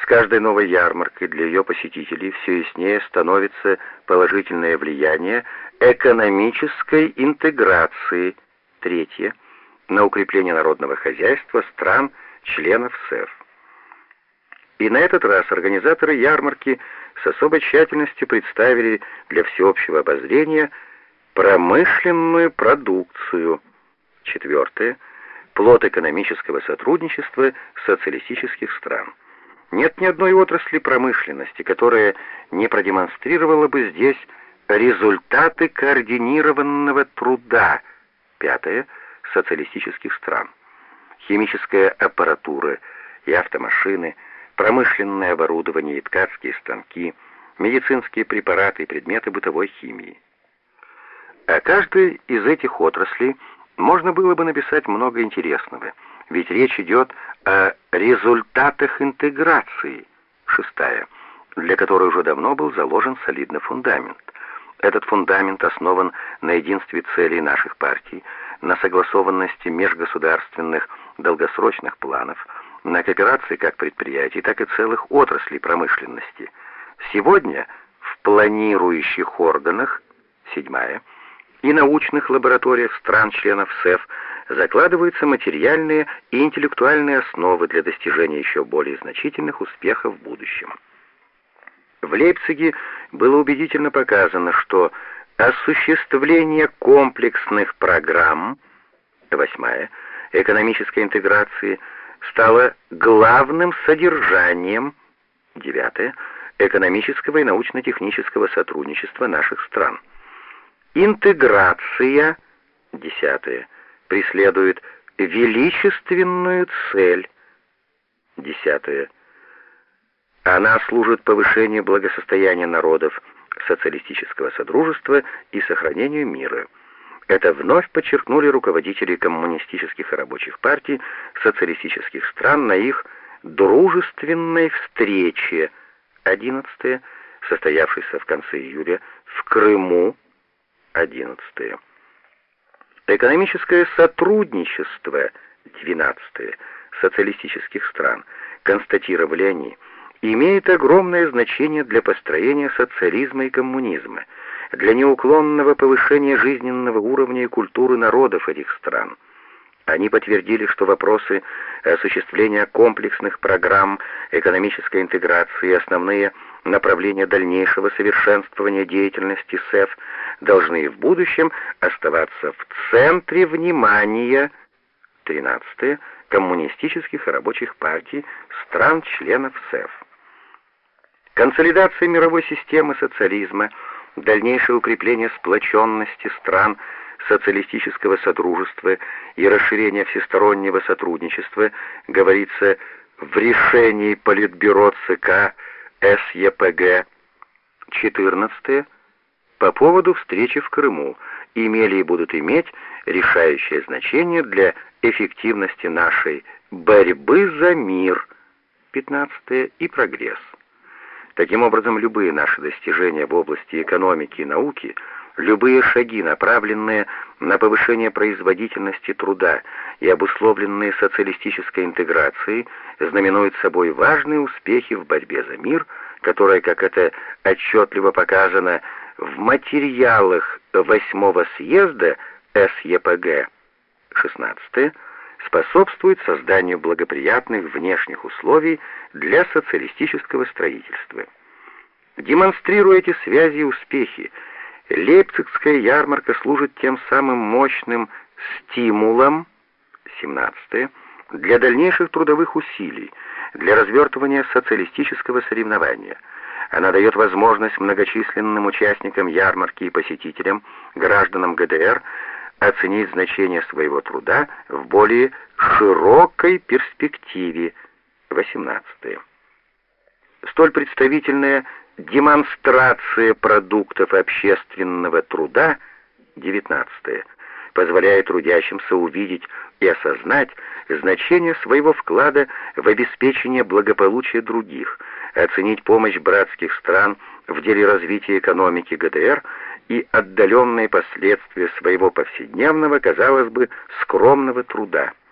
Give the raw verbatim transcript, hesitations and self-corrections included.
каждой новой ярмаркой для ее посетителей все яснее становится положительное влияние экономической интеграции. Третье. На укрепление народного хозяйства стран, членов СЭФ. И на этот раз организаторы ярмарки с особой тщательностью представили для всеобщего обозрения промышленную продукцию. Четвертое. Плод экономического сотрудничества социалистических стран. Нет ни одной отрасли промышленности, которая не продемонстрировала бы здесь результаты координированного труда. Пятое. Социалистических стран. Химическая аппаратура и автомашины, промышленное оборудование и ткацкие станки, медицинские препараты и предметы бытовой химии. О каждой из этих отраслей можно было бы написать много интересного, ведь речь идет о результатах интеграции. Шестая, для которой уже давно был заложен солидный фундамент. Этот фундамент основан на единстве целей наших партий, на согласованности межгосударственных долгосрочных планов, на кооперации как предприятий, так и целых отраслей промышленности. Сегодня в планирующих органах, седьмая, и научных лабораториях стран-членов СЭФ закладываются материальные и интеллектуальные основы для достижения еще более значительных успехов в будущем. В Лейпциге было убедительно показано, что осуществление комплексных программ, восьмая, экономической интеграции, стало главным содержанием, девятое, экономического и научно-технического сотрудничества наших стран. Интеграция, десятое, преследует величественную цель, десятое, она служит повышению благосостояния народов социалистического содружества и сохранению мира. Это вновь подчеркнули руководители коммунистических и рабочих партий социалистических стран на их дружественной встрече, одиннадцатое, состоявшейся в конце июля в Крыму, одиннадцатое. Экономическое сотрудничество, двенадцатое, социалистических стран, констатировали они, имеет огромное значение для построения социализма и коммунизма, для неуклонного повышения жизненного уровня и культуры народов этих стран. Они подтвердили, что вопросы осуществления комплексных программ экономической интеграции и основные направления дальнейшего совершенствования деятельности СЭФ должны и в будущем оставаться в центре внимания, тринадцатое, коммунистических и рабочих партий стран-членов СЭФ. Консолидация мировой системы социализма, дальнейшее укрепление сплоченности стран социалистического содружества и расширение всестороннего сотрудничества, говорится в решении Политбюро ЦК СЕПГ. четырнадцатое. По поводу встречи в Крыму имели и будут иметь решающее значение для эффективности нашей борьбы за мир. пятнадцатое. И прогресс. Таким образом, любые наши достижения в области экономики и науки, любые шаги, направленные на повышение производительности труда и обусловленные социалистической интеграцией, знаменуют собой важные успехи в борьбе за мир, которая, как это отчетливо показано в материалах восьмого съезда СЕПГ, шестнадцатое, способствует созданию благоприятных внешних условий для социалистического строительства. Демонстрируя эти связи и успехи, Лейпцигская ярмарка служит тем самым мощным стимулом, семнадцатое, для дальнейших трудовых усилий, для развертывания социалистического соревнования. Она дает возможность многочисленным участникам ярмарки и посетителям, гражданам ГДР, оценить значение своего труда в более широкой перспективе, восемнадцатое. Столь представительная демонстрация продуктов общественного труда, девятнадцатое, позволяет трудящимся увидеть и осознать значение своего вклада в обеспечение благополучия других, оценить помощь братских стран в деле развития экономики ГДР и отдаленные последствия своего повседневного, казалось бы, скромного труда.